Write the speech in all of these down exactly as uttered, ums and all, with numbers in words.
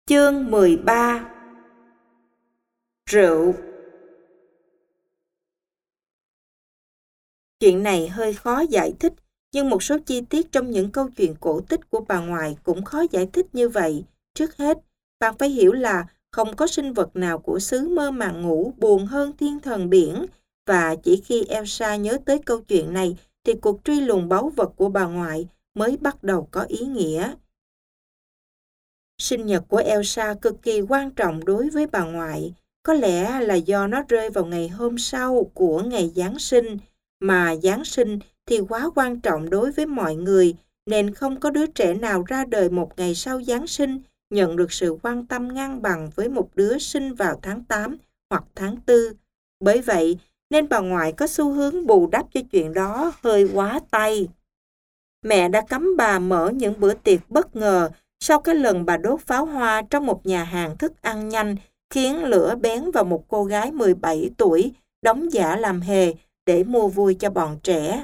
Chương mười ba. Rượu. Chuyện này hơi khó giải thích, nhưng một số chi tiết trong những câu chuyện cổ tích của bà ngoại cũng khó giải thích như vậy. Trước hết, bạn phải hiểu là không có sinh vật nào của xứ mơ màng ngủ buồn hơn thiên thần biển, và chỉ khi Elsa nhớ tới câu chuyện này thì cuộc truy lùng báu vật của bà ngoại mới bắt đầu có ý nghĩa. Sinh nhật của Elsa cực kỳ quan trọng đối với bà ngoại, có lẽ là do nó rơi vào ngày hôm sau của ngày Giáng sinh, mà Giáng sinh thì quá quan trọng đối với mọi người, nên không có đứa trẻ nào ra đời một ngày sau Giáng sinh nhận được sự quan tâm ngang bằng với một đứa sinh vào tháng tám hoặc tháng tư. Bởi vậy, nên bà ngoại có xu hướng bù đắp cho chuyện đó hơi quá tay. Mẹ đã cấm bà mở những bữa tiệc bất ngờ sau cái lần bà đốt pháo hoa trong một nhà hàng thức ăn nhanh, khiến lửa bén vào một cô gái mười bảy tuổi đóng giả làm hề để mua vui cho bọn trẻ.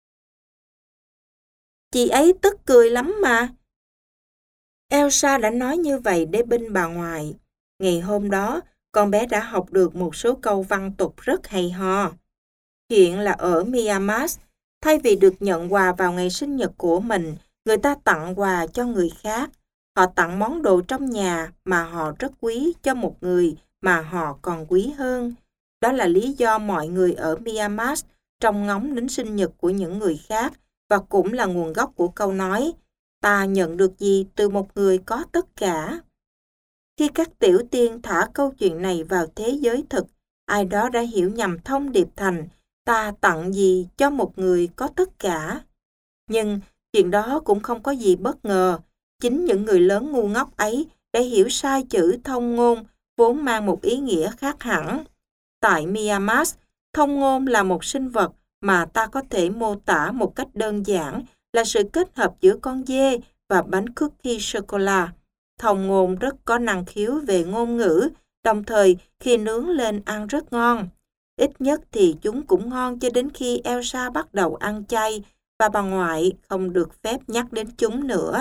Chị ấy tức cười lắm mà. Elsa đã nói như vậy để binh bà ngoại. Ngày hôm đó, con bé đã học được một số câu văn tục rất hay ho. Chuyện là ở Miamas, thay vì được nhận quà vào ngày sinh nhật của mình, người ta tặng quà cho người khác. Họ tặng món đồ trong nhà mà họ rất quý cho một người mà họ còn quý hơn. Đó là lý do mọi người ở Miamas trông ngóng đến sinh nhật của những người khác, và cũng là nguồn gốc của câu nói ta nhận được gì từ một người có tất cả. Khi các tiểu tiên thả câu chuyện này vào thế giới thực, ai đó đã hiểu nhầm thông điệp thành ta tặng gì cho một người có tất cả. Nhưng chuyện đó cũng không có gì bất ngờ. Chính những người lớn ngu ngốc ấy đã hiểu sai chữ thông ngôn vốn mang một ý nghĩa khác hẳn. Tại Miamas, thông ngôn là một sinh vật mà ta có thể mô tả một cách đơn giản là sự kết hợp giữa con dê và bánh cookie sô-cô-la. Thông ngôn rất có năng khiếu về ngôn ngữ, đồng thời khi nướng lên ăn rất ngon. Ít nhất thì chúng cũng ngon cho đến khi Elsa bắt đầu ăn chay và bà ngoại không được phép nhắc đến chúng nữa.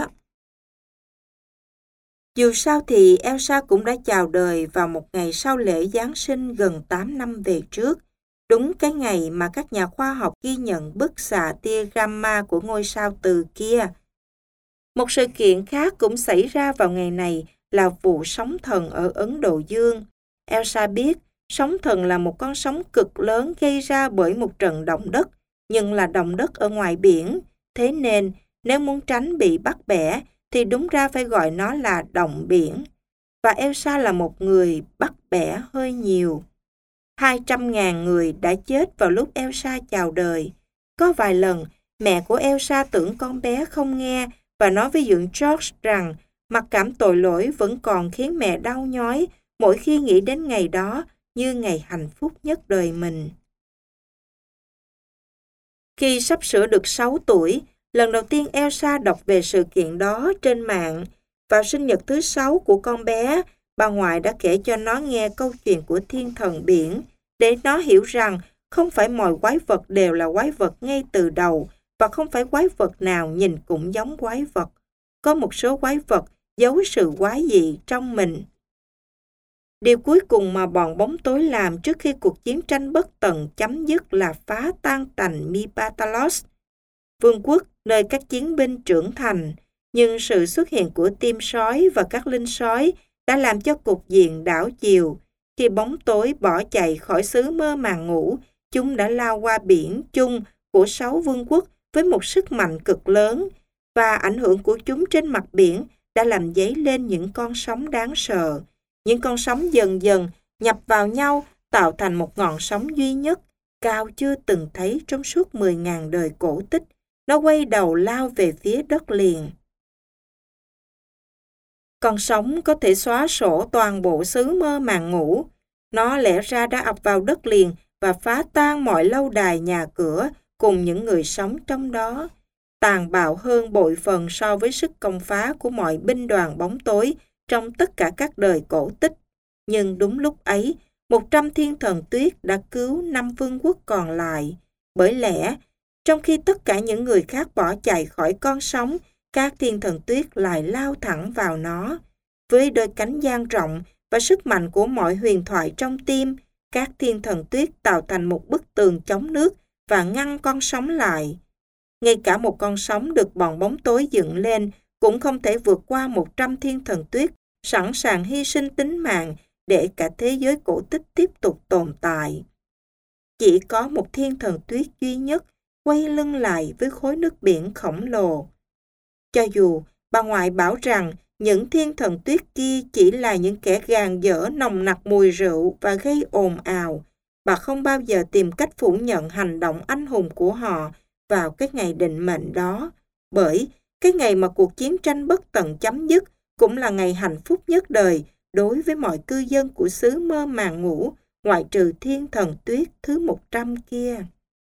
Dù sao thì Elsa cũng đã chào đời vào một ngày sau lễ Giáng sinh gần tám năm về trước, đúng cái ngày mà các nhà khoa học ghi nhận bức xạ tia gamma của ngôi sao Từ kia. Một sự kiện khác cũng xảy ra vào ngày này là vụ sóng thần ở Ấn Độ Dương. Elsa biết sóng thần là một con sóng cực lớn gây ra bởi một trận động đất, nhưng là động đất ở ngoài biển. Thế nên, nếu muốn tránh bị bắt bẻ, thì đúng ra phải gọi nó là động biển. Và Elsa là một người bắt bẻ hơi nhiều. Hai trăm ngàn người đã chết vào lúc Elsa chào đời. Có vài lần, mẹ của Elsa tưởng con bé không nghe và nói với dượng George rằng mặc cảm tội lỗi vẫn còn khiến mẹ đau nhói mỗi khi nghĩ đến ngày đó như ngày hạnh phúc nhất đời mình. Khi sắp sửa được sáu tuổi, lần đầu tiên Elsa đọc về sự kiện đó trên mạng. Vào sinh nhật thứ sáu của con bé, bà ngoại đã kể cho nó nghe câu chuyện của thiên thần biển, để nó hiểu rằng không phải mọi quái vật đều là quái vật ngay từ đầu, và không phải quái vật nào nhìn cũng giống quái vật. Có một số quái vật giấu sự quái dị trong mình. Điều cuối cùng mà bọn bóng tối làm trước khi cuộc chiến tranh bất tận chấm dứt là phá tan tành Mipatalos, vương quốc nơi các chiến binh trưởng thành. Nhưng sự xuất hiện của tim sói và các linh sói đã làm cho cục diện đảo chiều. Khi bóng tối bỏ chạy khỏi xứ mơ màng ngủ, chúng đã lao qua biển chung của sáu vương quốc với một sức mạnh cực lớn, và ảnh hưởng của chúng trên mặt biển đã làm dấy lên những con sóng đáng sợ. Những con sóng dần dần nhập vào nhau tạo thành một ngọn sóng duy nhất, cao chưa từng thấy trong suốt mười ngàn đời cổ tích. Nó quay đầu lao về phía đất liền. Con sóng có thể xóa sổ toàn bộ xứ mơ màng ngủ. Nó lẽ ra đã ập vào đất liền và phá tan mọi lâu đài nhà cửa cùng những người sống trong đó. Tàn bạo hơn bội phần so với sức công phá của mọi binh đoàn bóng tối trong tất cả các đời cổ tích. Nhưng đúng lúc ấy, một trăm thiên thần tuyết đã cứu năm vương quốc còn lại. Bởi lẽ, trong khi tất cả những người khác bỏ chạy khỏi con sóng, các thiên thần tuyết lại lao thẳng vào nó. Với đôi cánh dang rộng và sức mạnh của mọi huyền thoại trong tim, các thiên thần tuyết tạo thành một bức tường chống nước và ngăn con sóng lại. Ngay cả một con sóng được bọn bóng tối dựng lên cũng không thể vượt qua một trăm thiên thần tuyết sẵn sàng hy sinh tính mạng để cả thế giới cổ tích tiếp tục tồn tại. Chỉ có một thiên thần tuyết duy nhất quay lưng lại với khối nước biển khổng lồ. Cho dù bà ngoại bảo rằng những thiên thần tuyết kia chỉ là những kẻ gàn dở nồng nặc mùi rượu và gây ồn ào, bà không bao giờ tìm cách phủ nhận hành động anh hùng của họ vào cái ngày định mệnh đó, bởi cái ngày mà cuộc chiến tranh bất tận chấm dứt cũng là ngày hạnh phúc nhất đời đối với mọi cư dân của xứ mơ màng ngủ, ngoại trừ thiên thần tuyết thứ một trăm kia.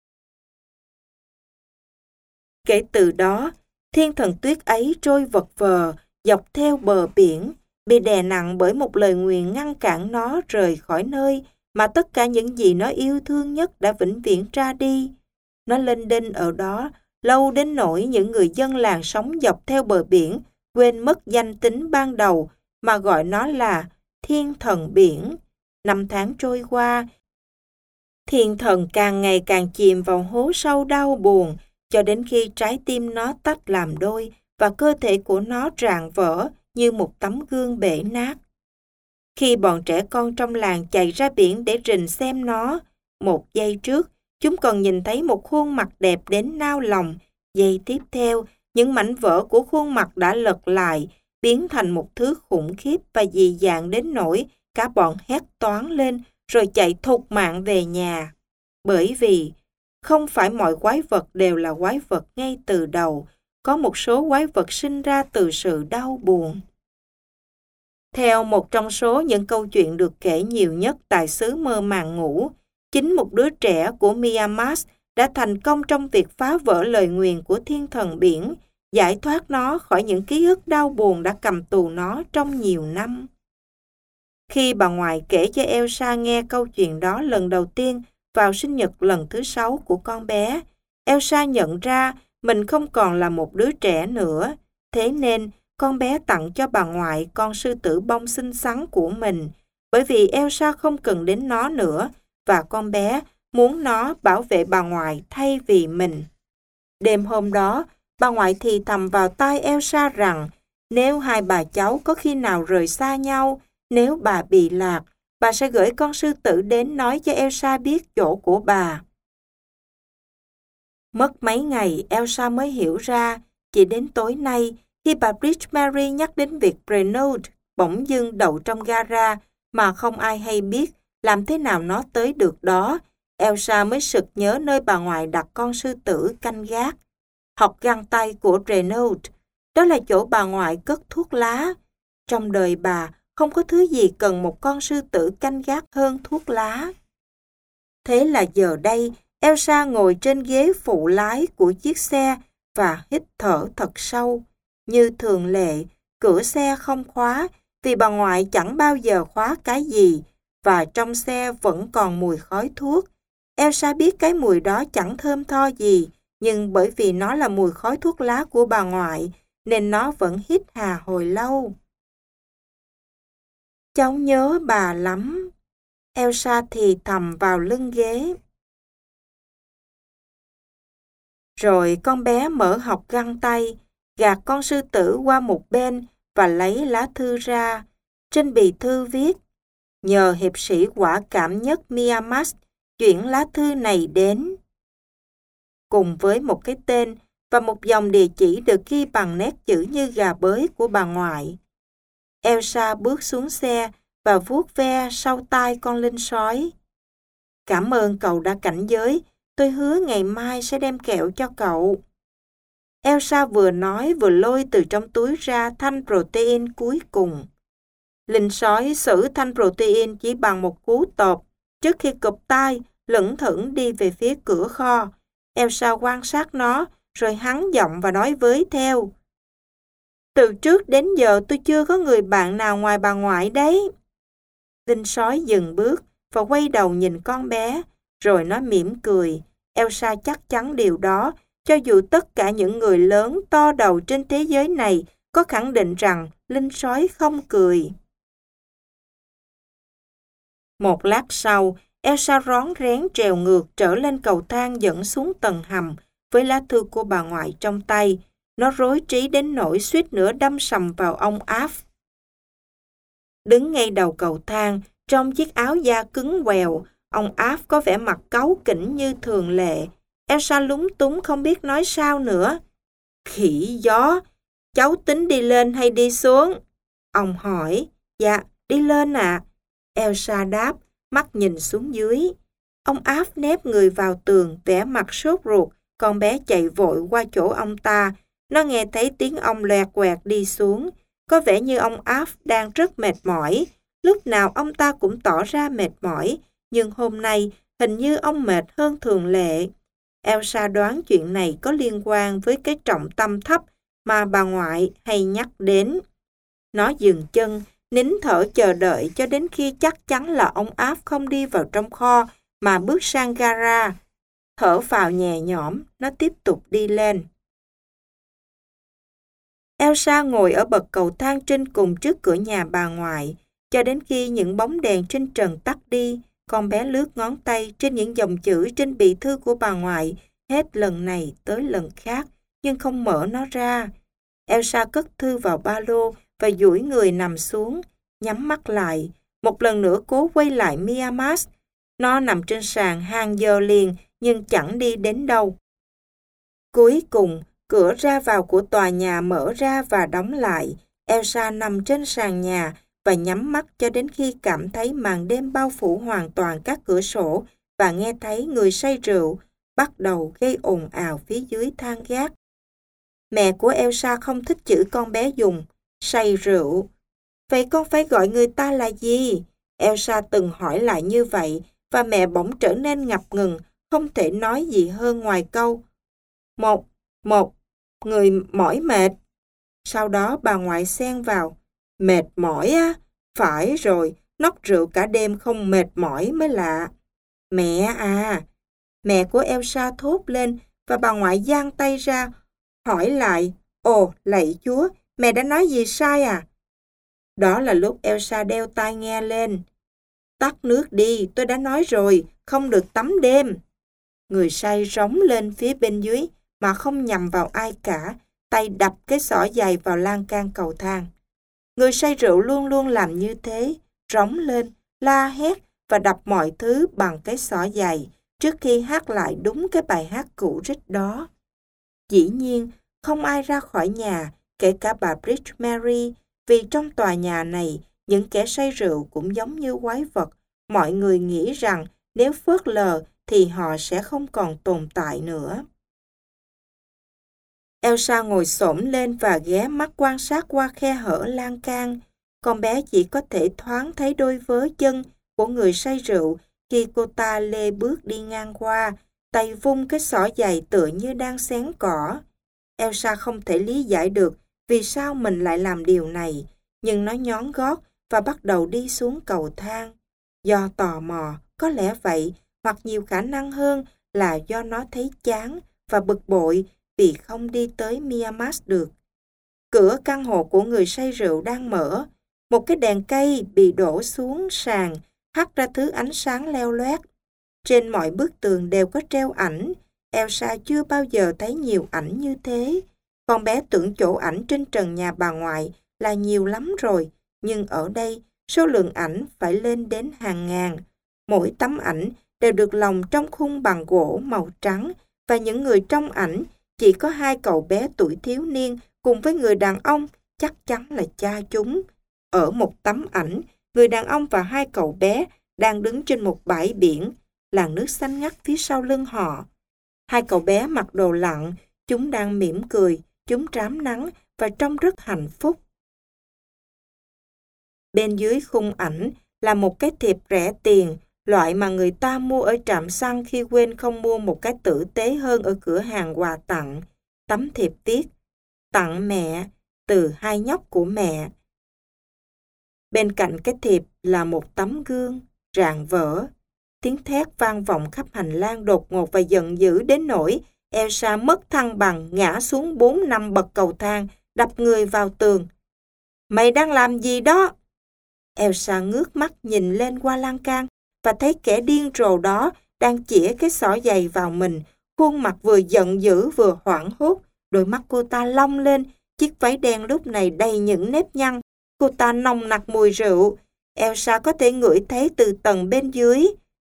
Kể từ đó, thiên thần tuyết ấy trôi vật vờ dọc theo bờ biển, bị đè nặng bởi một lời nguyền ngăn cản nó rời khỏi nơi mà tất cả những gì nó yêu thương nhất đã vĩnh viễn ra đi. Nó lênh đênh ở đó lâu đến nỗi những người dân làng sống dọc theo bờ biển quên mất danh tính ban đầu mà gọi nó là thiên thần biển. Năm tháng trôi qua, thiên thần càng ngày càng chìm vào hố sâu đau buồn, cho đến khi trái tim nó tách làm đôi và cơ thể của nó rạn vỡ như một tấm gương bể nát. Khi bọn trẻ con trong làng chạy ra biển để rình xem nó, một giây trước, chúng còn nhìn thấy một khuôn mặt đẹp đến nao lòng. Giây tiếp theo, những mảnh vỡ của khuôn mặt đã lật lại, biến thành một thứ khủng khiếp và dị dạng đến nỗi cả bọn hét toáng lên rồi chạy thục mạng về nhà. Bởi vì không phải mọi quái vật đều là quái vật ngay từ đầu, có một số quái vật sinh ra từ sự đau buồn. Theo một trong số những câu chuyện được kể nhiều nhất tại xứ mơ màng ngủ, chính một đứa trẻ của Miamas đã thành công trong việc phá vỡ lời nguyền của thiên thần biển, giải thoát nó khỏi những ký ức đau buồn đã cầm tù nó trong nhiều năm. Khi bà ngoại kể cho Elsa nghe câu chuyện đó lần đầu tiên vào sinh nhật lần thứ sáu của con bé, Elsa nhận ra mình không còn là một đứa trẻ nữa. Thế nên, con bé tặng cho bà ngoại con sư tử bông xinh xắn của mình, bởi vì Elsa không cần đến nó nữa, và con bé muốn nó bảo vệ bà ngoại thay vì mình. Đêm hôm đó, bà ngoại thì thầm vào tai Elsa rằng nếu hai bà cháu có khi nào rời xa nhau, nếu bà bị lạc, bà sẽ gửi con sư tử đến nói cho Elsa biết chỗ của bà. Mất mấy ngày, Elsa mới hiểu ra, chỉ đến tối nay, khi bà Bridge Mary nhắc đến việc Renaud bỗng dưng đậu trong gara mà không ai hay biết làm thế nào nó tới được đó, Elsa mới sực nhớ nơi bà ngoại đặt con sư tử canh gác. Học găng tay của Renaud, đó là chỗ bà ngoại cất thuốc lá. Trong đời bà, không có thứ gì cần một con sư tử canh gác hơn thuốc lá. Thế là giờ đây, Elsa ngồi trên ghế phụ lái của chiếc xe và hít thở thật sâu. Như thường lệ, cửa xe không khóa vì bà ngoại chẳng bao giờ khóa cái gì và trong xe vẫn còn mùi khói thuốc. Elsa biết cái mùi đó chẳng thơm tho gì, nhưng bởi vì nó là mùi khói thuốc lá của bà ngoại nên nó vẫn hít hà hồi lâu. Cháu nhớ bà lắm, Elsa thì thầm vào lưng ghế. Rồi con bé mở hộc găng tay, gạt con sư tử qua một bên và lấy lá thư ra. Trên bì thư viết, nhờ hiệp sĩ quả cảm nhất Miamas chuyển lá thư này đến. Cùng với một cái tên và một dòng địa chỉ được ghi bằng nét chữ như gà bới của bà ngoại. Elsa bước xuống xe và vuốt ve sau tai con linh sói. Cảm ơn cậu đã cảnh giới, tôi hứa ngày mai sẽ đem kẹo cho cậu. Elsa vừa nói vừa lôi từ trong túi ra thanh protein cuối cùng. Linh sói xử thanh protein chỉ bằng một cú tộp trước khi cụp tai lững thững đi về phía cửa kho. Elsa quan sát nó rồi hắn giọng và nói với theo. Từ trước đến giờ tôi chưa có người bạn nào ngoài bà ngoại đấy. Linh sói dừng bước và quay đầu nhìn con bé, rồi nó mỉm cười. Elsa chắc chắn điều đó, cho dù tất cả những người lớn to đầu trên thế giới này có khẳng định rằng linh sói không cười. Một lát sau, Elsa rón rén trèo ngược trở lên cầu thang dẫn xuống tầng hầm với lá thư của bà ngoại trong tay. Nó rối trí đến nỗi suýt nữa đâm sầm vào ông Alf. Đứng ngay đầu cầu thang, trong chiếc áo da cứng quèo, ông Alf có vẻ mặt cáu kỉnh như thường lệ. Elsa lúng túng không biết nói sao nữa. Khỉ gió, cháu tính đi lên hay đi xuống? Ông hỏi. Dạ, đi lên ạ. À. Elsa đáp, mắt nhìn xuống dưới. Ông Alf nép người vào tường, vẻ mặt sốt ruột, con bé chạy vội qua chỗ ông ta. Nó nghe thấy tiếng ông loẹt quẹt đi xuống. Có vẻ như ông Alf đang rất mệt mỏi. Lúc nào ông ta cũng tỏ ra mệt mỏi, nhưng hôm nay hình như ông mệt hơn thường lệ. Elsa đoán chuyện này có liên quan với cái trọng tâm thấp mà bà ngoại hay nhắc đến. Nó dừng chân, nín thở chờ đợi cho đến khi chắc chắn là ông Alf không đi vào trong kho mà bước sang gara. Thở vào nhẹ nhõm, nó tiếp tục đi lên. Elsa ngồi ở bậc cầu thang trên cùng trước cửa nhà bà ngoại, cho đến khi những bóng đèn trên trần tắt đi, con bé lướt ngón tay trên những dòng chữ trên bì thư của bà ngoại, hết lần này tới lần khác, nhưng không mở nó ra. Elsa cất thư vào ba lô và duỗi người nằm xuống, nhắm mắt lại, một lần nữa cố quay lại Miamas. Nó nằm trên sàn hàng giờ liền, nhưng chẳng đi đến đâu. Cuối cùng, cửa ra vào của tòa nhà mở ra và đóng lại. Elsa nằm trên sàn nhà và nhắm mắt cho đến khi cảm thấy màn đêm bao phủ hoàn toàn các cửa sổ và nghe thấy người say rượu bắt đầu gây ồn ào phía dưới thang gác. Mẹ của Elsa không thích chữ con bé dùng, say rượu. Vậy con phải gọi người ta là gì? Elsa từng hỏi lại như vậy và mẹ bỗng trở nên ngập ngừng, không thể nói gì hơn ngoài câu Một, một, người mỏi mệt. Sau đó bà ngoại xen vào. Mệt mỏi á? Phải rồi, nót rượu cả đêm không mệt mỏi mới lạ. Mẹ à! Mẹ của Elsa thốt lên và bà ngoại giang tay ra, hỏi lại. Ồ, lạy Chúa, mẹ đã nói gì sai à? Đó là lúc Elsa đeo tai nghe lên. Tắt nước đi, tôi đã nói rồi, không được tắm đêm. Người say rống lên phía bên dưới mà không nhằm vào ai cả, tay đập cái xỏ giày vào lan can cầu thang. Người say rượu luôn luôn làm như thế, rống lên, la hét và đập mọi thứ bằng cái xỏ giày trước khi hát lại đúng cái bài hát cũ rích đó. Dĩ nhiên, không ai ra khỏi nhà, kể cả bà Bridge Mary, vì trong tòa nhà này, những kẻ say rượu cũng giống như quái vật. Mọi người nghĩ rằng nếu phớt lờ thì họ sẽ không còn tồn tại nữa. Elsa ngồi xổm lên và ghé mắt quan sát qua khe hở lan can. Con bé chỉ có thể thoáng thấy đôi vớ chân của người say rượu khi cô ta lê bước đi ngang qua, tay vung cái xỏ giày tựa như đang xén cỏ. Elsa không thể lý giải được vì sao mình lại làm điều này, nhưng nó nhón gót và bắt đầu đi xuống cầu thang. Do tò mò, có lẽ vậy, hoặc nhiều khả năng hơn là do nó thấy chán và bực bội vì không đi tới Miamas được. Cửa căn hộ của người say rượu đang mở. Một cái đèn cây bị đổ xuống sàn, hắt ra thứ ánh sáng leo loét. Trên mọi bức tường đều có treo ảnh. Elsa chưa bao giờ thấy nhiều ảnh như thế. Con bé tưởng chỗ ảnh trên trần nhà bà ngoại là nhiều lắm rồi, nhưng ở đây số lượng ảnh phải lên đến hàng ngàn. Mỗi tấm ảnh đều được lồng trong khung bằng gỗ màu trắng và những người trong ảnh chỉ có hai cậu bé tuổi thiếu niên cùng với người đàn ông chắc chắn là cha chúng. Ở một tấm ảnh, người đàn ông và hai cậu bé đang đứng trên một bãi biển, làn nước xanh ngắt phía sau lưng họ. Hai cậu bé mặc đồ lặn, chúng đang mỉm cười, chúng trám nắng và trông rất hạnh phúc. Bên dưới khung ảnh là một cái thiệp rẻ tiền, loại mà người ta mua ở trạm xăng khi quên không mua một cái tử tế hơn ở cửa hàng quà tặng. Tấm thiệp viết, tặng mẹ, từ hai nhóc của mẹ. Bên cạnh cái thiệp là một tấm gương, rạn vỡ. Tiếng thét vang vọng khắp hành lang đột ngột và giận dữ đến nỗi Elsa mất thăng bằng ngã xuống bốn năm bậc cầu thang đập người vào tường. Mày đang làm gì đó? Elsa ngước mắt nhìn lên qua lan can và thấy kẻ điên rồ đó đang chĩa cái xỏ giày vào mình. Khuôn mặt vừa giận dữ vừa hoảng hốt. Đôi mắt cô ta long lên. Chiếc váy đen lúc này đầy những nếp nhăn. Cô ta nồng nặc mùi rượu. Elsa có thể ngửi thấy từ tầng bên dưới.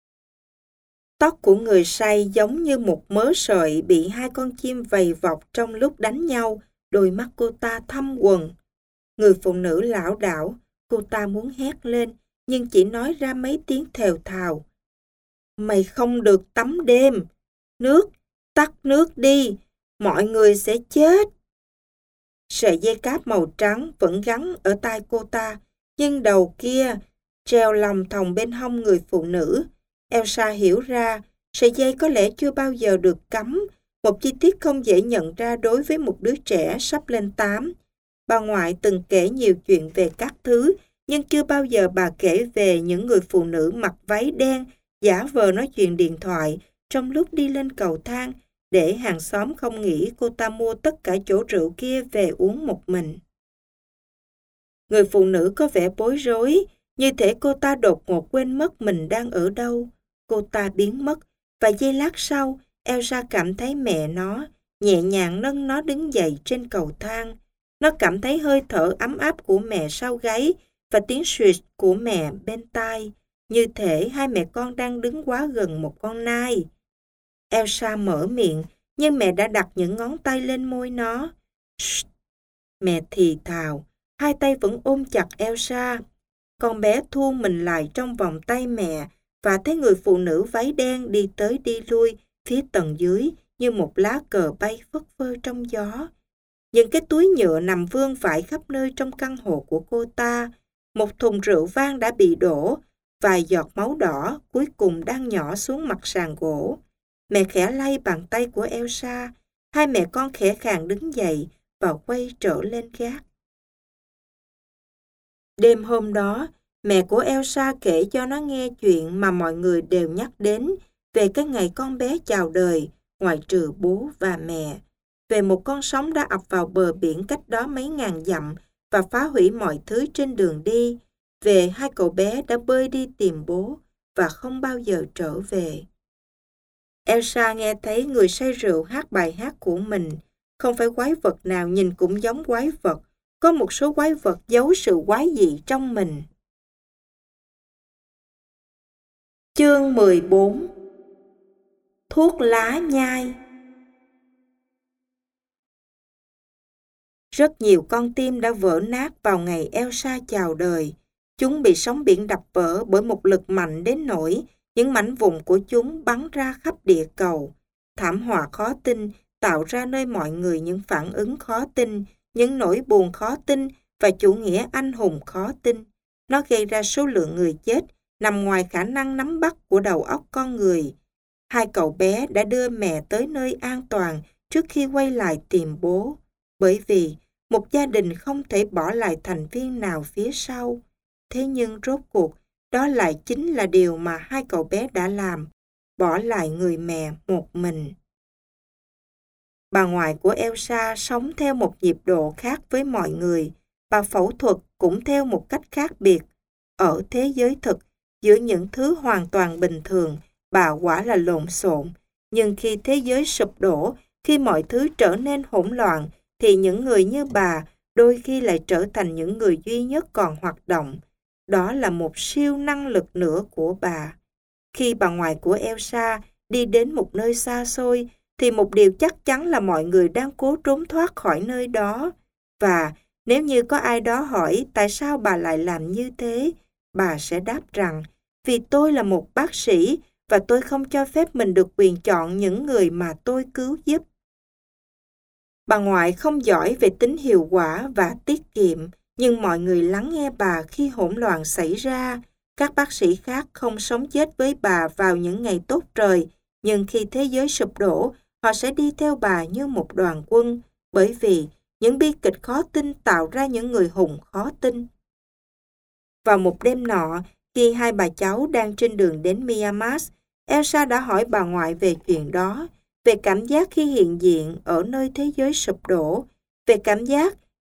Tóc của người say giống như một mớ sợi bị hai con chim vầy vọc trong lúc đánh nhau. Đôi mắt cô ta thâm quầng. Người phụ nữ lảo đảo. Cô ta muốn hét lên, nhưng chỉ nói ra mấy tiếng thều thào. Mày không được tắm đêm. Nước, tắt nước đi. Mọi người sẽ chết. Sợi dây cáp màu trắng vẫn gắn ở tai cô ta, nhưng đầu kia treo lòng thòng bên hông người phụ nữ. Elsa hiểu ra, sợi dây có lẽ chưa bao giờ được cắm, một chi tiết không dễ nhận ra đối với một đứa trẻ sắp lên tám. Bà ngoại từng kể nhiều chuyện về các thứ, nhưng chưa bao giờ bà kể về những người phụ nữ mặc váy đen giả vờ nói chuyện điện thoại trong lúc đi lên cầu thang, để hàng xóm không nghĩ cô ta mua tất cả chỗ rượu kia về uống một mình. Người phụ nữ có vẻ bối rối, như thể cô ta đột ngột quên mất mình đang ở đâu. Cô ta biến mất, và giây lát sau, Elsa cảm thấy mẹ nó nhẹ nhàng nâng nó đứng dậy trên cầu thang. Nó cảm thấy hơi thở ấm áp của mẹ sau gáy và tiếng suýt của mẹ bên tai, như thể hai mẹ con đang đứng quá gần một con nai. Elsa mở miệng, nhưng mẹ đã đặt những ngón tay lên môi nó. Shh! Mẹ thì thào, hai tay vẫn ôm chặt Elsa. Con bé thu mình lại trong vòng tay mẹ và thấy người phụ nữ váy đen đi tới đi lui phía tầng dưới như một lá cờ bay phất phơ trong gió. Những cái túi nhựa nằm vương vãi khắp nơi trong căn hộ của cô ta. Một thùng rượu vang đã bị đổ, vài giọt máu đỏ cuối cùng đang nhỏ xuống mặt sàn gỗ. Mẹ khẽ lay bàn tay của Elsa. Hai mẹ con khẽ khàng đứng dậy và quay trở lên gác. Đêm hôm đó, mẹ của Elsa kể cho nó nghe chuyện mà mọi người đều nhắc đến về cái ngày con bé chào đời, ngoại trừ bố và mẹ. Về một con sóng đã ập vào bờ biển cách đó mấy ngàn dặm và phá hủy mọi thứ trên đường đi. Về hai cậu bé đã bơi đi tìm bố và không bao giờ trở về. Elsa nghe thấy người say rượu hát bài hát của mình. Không phải quái vật nào nhìn cũng giống quái vật. Có một số quái vật giấu sự quái dị trong mình. Chương mười bốn. Thuốc lá nhai. Rất nhiều con tim đã vỡ nát vào ngày Elsa chào đời. Chúng bị sóng biển đập vỡ bởi một lực mạnh đến nỗi những mảnh vụn của chúng bắn ra khắp địa cầu. Thảm họa khó tin tạo ra nơi mọi người những phản ứng khó tin, những nỗi buồn khó tin và chủ nghĩa anh hùng khó tin. Nó gây ra số lượng người chết nằm ngoài khả năng nắm bắt của đầu óc con người. Hai cậu bé đã đưa mẹ tới nơi an toàn trước khi quay lại tìm bố. Bởi vì một gia đình không thể bỏ lại thành viên nào phía sau. Thế nhưng rốt cuộc, đó lại chính là điều mà hai cậu bé đã làm, bỏ lại người mẹ một mình. Bà ngoại của Elsa sống theo một nhịp độ khác với mọi người. Bà phẫu thuật cũng theo một cách khác biệt. Ở thế giới thực, giữa những thứ hoàn toàn bình thường, bà quả là lộn xộn. Nhưng khi thế giới sụp đổ, khi mọi thứ trở nên hỗn loạn, thì những người như bà đôi khi lại trở thành những người duy nhất còn hoạt động. Đó là một siêu năng lực nữa của bà. Khi bà ngoại của Elsa đi đến một nơi xa xôi, thì một điều chắc chắn là mọi người đang cố trốn thoát khỏi nơi đó. Và nếu như có ai đó hỏi tại sao bà lại làm như thế, bà sẽ đáp rằng, vì tôi là một bác sĩ và tôi không cho phép mình được quyền chọn những người mà tôi cứu giúp. Bà ngoại không giỏi về tính hiệu quả và tiết kiệm, nhưng mọi người lắng nghe bà khi hỗn loạn xảy ra. Các bác sĩ khác không sống chết với bà vào những ngày tốt trời, nhưng khi thế giới sụp đổ, họ sẽ đi theo bà như một đoàn quân, bởi vì những bi kịch khó tin tạo ra những người hùng khó tin. Vào một đêm nọ, khi hai bà cháu đang trên đường đến Miamis, Elsa đã hỏi bà ngoại về chuyện đó, về cảm giác khi hiện diện ở nơi thế giới sụp đổ, về cảm giác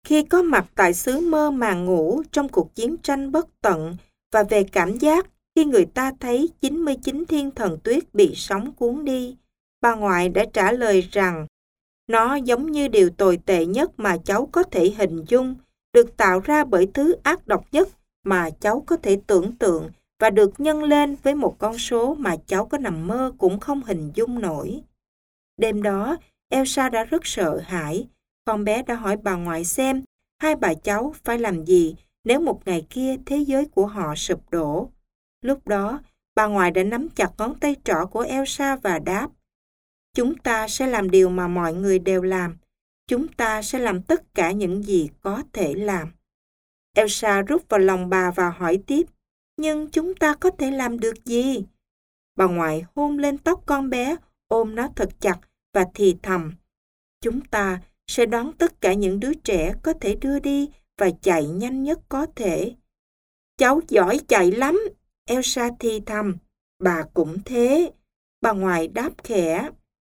Khi có mặt tại xứ mơ màng ngủ trong cuộc chiến tranh bất tận và về cảm giác khi người ta thấy chín mươi chín thiên thần tuyết bị sóng cuốn đi, bà ngoại đã trả lời rằng nó giống như điều tồi tệ nhất mà cháu có thể hình dung, được tạo ra bởi thứ ác độc nhất mà cháu có thể tưởng tượng và được nhân lên với một con số mà cháu có nằm mơ cũng không hình dung nổi. Đêm đó, Elsa đã rất sợ hãi. Con bé đã hỏi bà ngoại xem hai bà cháu phải làm gì nếu một ngày kia thế giới của họ sụp đổ. Lúc đó, bà ngoại đã nắm chặt ngón tay trỏ của Elsa và đáp: Chúng ta sẽ làm điều mà mọi người đều làm. Chúng ta sẽ làm tất cả những gì có thể làm. Elsa rút vào lòng bà và hỏi tiếp: Nhưng chúng ta có thể làm được gì? Bà ngoại hôn lên tóc con bé, ôm nó thật chặt và thì thầm: Chúng ta sẽ đón tất cả những đứa trẻ có thể đưa đi và chạy nhanh nhất có thể. Cháu giỏi chạy lắm, Elsa thì thầm. Bà cũng thế, bà ngoại đáp khẽ.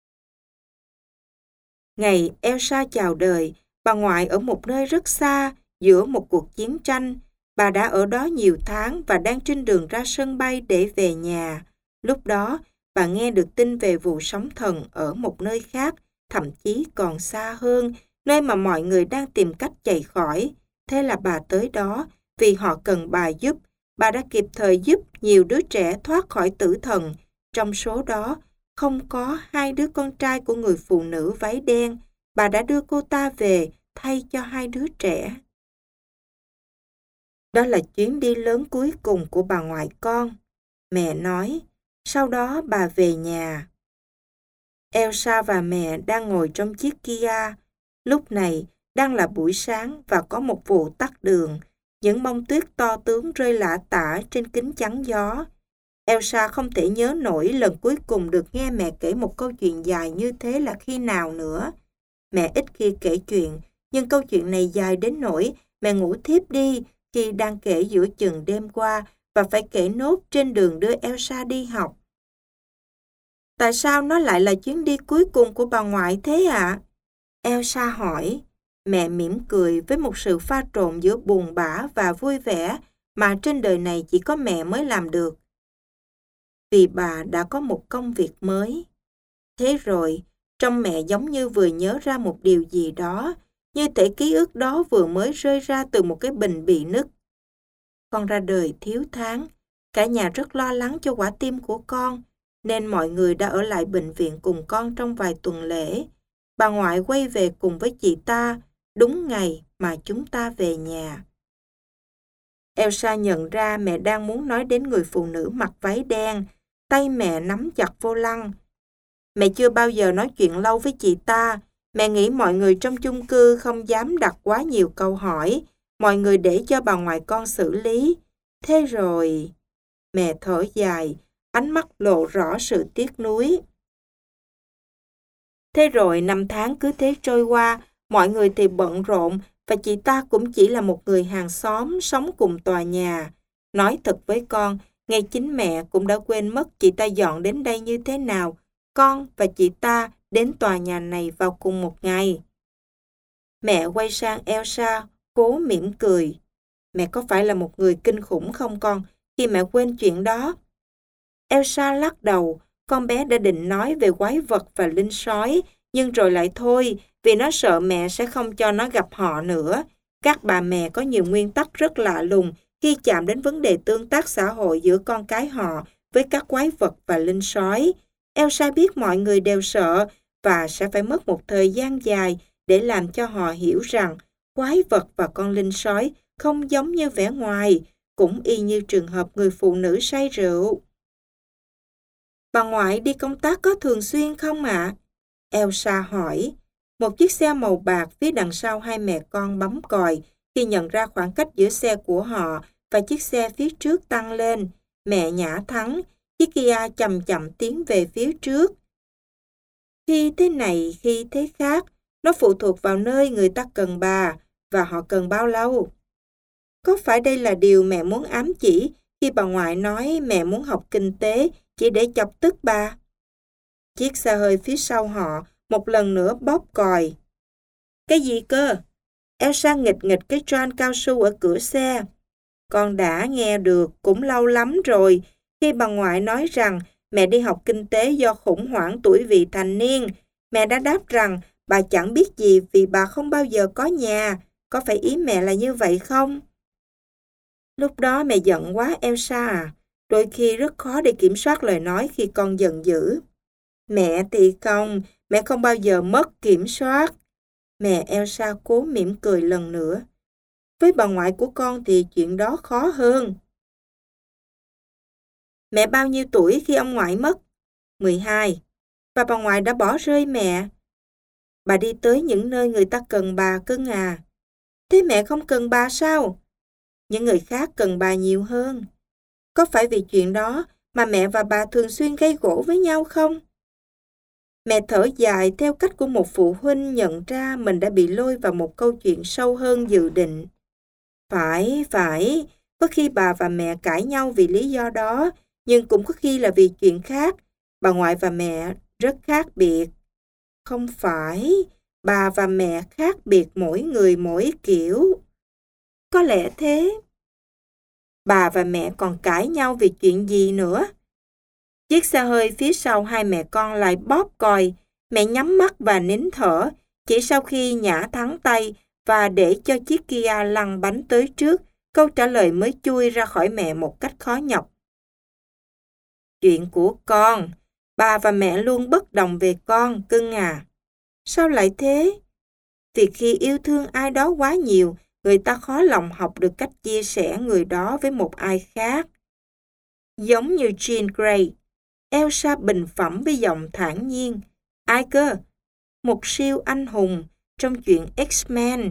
Ngày Elsa chào đời, bà ngoại ở một nơi rất xa, giữa một cuộc chiến tranh. Bà đã ở đó nhiều tháng và đang trên đường ra sân bay để về nhà. Lúc đó, bà nghe được tin về vụ sóng thần ở một nơi khác, thậm chí còn xa hơn, nơi mà mọi người đang tìm cách chạy khỏi. Thế là bà tới đó, vì họ cần bà giúp. Bà đã kịp thời giúp nhiều đứa trẻ thoát khỏi tử thần. Trong số đó, không có hai đứa con trai của người phụ nữ váy đen. Bà đã đưa cô ta về thay cho hai đứa trẻ. Đó là chuyến đi lớn cuối cùng của bà ngoại con. Mẹ nói, sau đó bà về nhà. Elsa và mẹ đang ngồi trong chiếc Kia. Lúc này, đang là buổi sáng và có một vụ tắc đường. Những bông tuyết to tướng rơi lả tả trên kính chắn gió. Elsa không thể nhớ nổi lần cuối cùng được nghe mẹ kể một câu chuyện dài như thế là khi nào nữa. Mẹ ít khi kể chuyện, nhưng câu chuyện này dài đến nỗi mẹ ngủ thiếp đi khi đang kể giữa chừng đêm qua và phải kể nốt trên đường đưa Elsa đi học. Tại sao nó lại là chuyến đi cuối cùng của bà ngoại thế ạ? À? Elsa hỏi. Mẹ mỉm cười với một sự pha trộn giữa buồn bã và vui vẻ mà trên đời này chỉ có mẹ mới làm được. Vì bà đã có một công việc mới. Thế rồi, trong mẹ giống như vừa nhớ ra một điều gì đó, như thể ký ức đó vừa mới rơi ra từ một cái bình bị nứt. Con ra đời thiếu tháng, cả nhà rất lo lắng cho quả tim của con, nên mọi người đã ở lại bệnh viện cùng con trong vài tuần lễ. Bà ngoại quay về cùng với chị ta, đúng ngày mà chúng ta về nhà. Elsa nhận ra mẹ đang muốn nói đến người phụ nữ mặc váy đen, tay mẹ nắm chặt vô lăng. Mẹ chưa bao giờ nói chuyện lâu với chị ta, mẹ nghĩ mọi người trong chung cư không dám đặt quá nhiều câu hỏi, mọi người để cho bà ngoại con xử lý. Thế rồi... Mẹ thở dài, ánh mắt lộ rõ sự tiếc nuối. Thế rồi năm tháng cứ thế trôi qua, mọi người thì bận rộn và chị ta cũng chỉ là một người hàng xóm sống cùng tòa nhà. Nói thật với con, ngay chính mẹ cũng đã quên mất chị ta dọn đến đây như thế nào. Con và chị ta đến tòa nhà này vào cùng một ngày. Mẹ quay sang Elsa, cố mỉm cười. Mẹ có phải là một người kinh khủng không con, khi mẹ quên chuyện đó? Elsa lắc đầu, con bé đã định nói về quái vật và linh sói, nhưng rồi lại thôi, vì nó sợ mẹ sẽ không cho nó gặp họ nữa. Các bà mẹ có nhiều nguyên tắc rất lạ lùng khi chạm đến vấn đề tương tác xã hội giữa con cái họ với các quái vật và linh sói. Elsa biết mọi người đều sợ và sẽ phải mất một thời gian dài để làm cho họ hiểu rằng quái vật và con linh sói không giống như vẻ ngoài, cũng y như trường hợp người phụ nữ say rượu. Bà ngoại đi công tác có thường xuyên không ạ? À? Elsa hỏi. Một chiếc xe màu bạc phía đằng sau hai mẹ con bấm còi khi nhận ra khoảng cách giữa xe của họ và chiếc xe phía trước tăng lên. Mẹ nhả thắng, chiếc Kia chậm chậm tiến về phía trước. Khi thế này, khi thế khác, nó phụ thuộc vào nơi người ta cần bà và họ cần bao lâu. Có phải đây là điều mẹ muốn ám chỉ khi bà ngoại nói mẹ muốn học kinh tế chỉ để chọc tức bà? Chiếc xe hơi phía sau họ một lần nữa bóp còi. Cái gì cơ? Elsa nghịch nghịch cái choan cao su ở cửa xe. Con đã nghe được cũng lâu lắm rồi, khi bà ngoại nói rằng mẹ đi học kinh tế do khủng hoảng tuổi vị thành niên. Mẹ đã đáp rằng bà chẳng biết gì vì bà không bao giờ có nhà. Có phải ý mẹ là như vậy không? Lúc đó mẹ giận quá Elsa à. Đôi khi rất khó để kiểm soát lời nói khi con giận dữ. Mẹ thì không, mẹ không bao giờ mất kiểm soát. Mẹ Elsa cố mỉm cười lần nữa. Với bà ngoại của con thì chuyện đó khó hơn. Mẹ bao nhiêu tuổi khi ông ngoại mất? mười hai. Và bà ngoại đã bỏ rơi mẹ. Bà đi tới những nơi người ta cần bà cưng à. Thế mẹ không cần bà sao? Những người khác cần bà nhiều hơn. Có phải vì chuyện đó mà mẹ và bà thường xuyên gây gổ với nhau không? Mẹ thở dài theo cách của một phụ huynh nhận ra mình đã bị lôi vào một câu chuyện sâu hơn dự định. Phải, phải, có khi bà và mẹ cãi nhau vì lý do đó, nhưng cũng có khi là vì chuyện khác. Bà ngoại và mẹ rất khác biệt. Không phải, bà và mẹ khác biệt mỗi người mỗi kiểu. Có lẽ thế. Bà và mẹ còn cãi nhau vì chuyện gì nữa? Chiếc xe hơi phía sau hai mẹ con lại bóp còi. Mẹ nhắm mắt và nín thở. Chỉ sau khi Nhã thắng tay và để cho chiếc Kia lăn bánh tới trước, câu trả lời mới chui ra khỏi mẹ một cách khó nhọc. Chuyện của con. Bà và mẹ luôn bất đồng về con, cưng à. Sao lại thế? Vì khi yêu thương ai đó quá nhiều, người ta khó lòng học được cách chia sẻ người đó với một ai khác. Giống như Jean Grey, Elsa bình phẩm với giọng thản nhiên. Ai cơ? Một siêu anh hùng trong chuyện X-Men.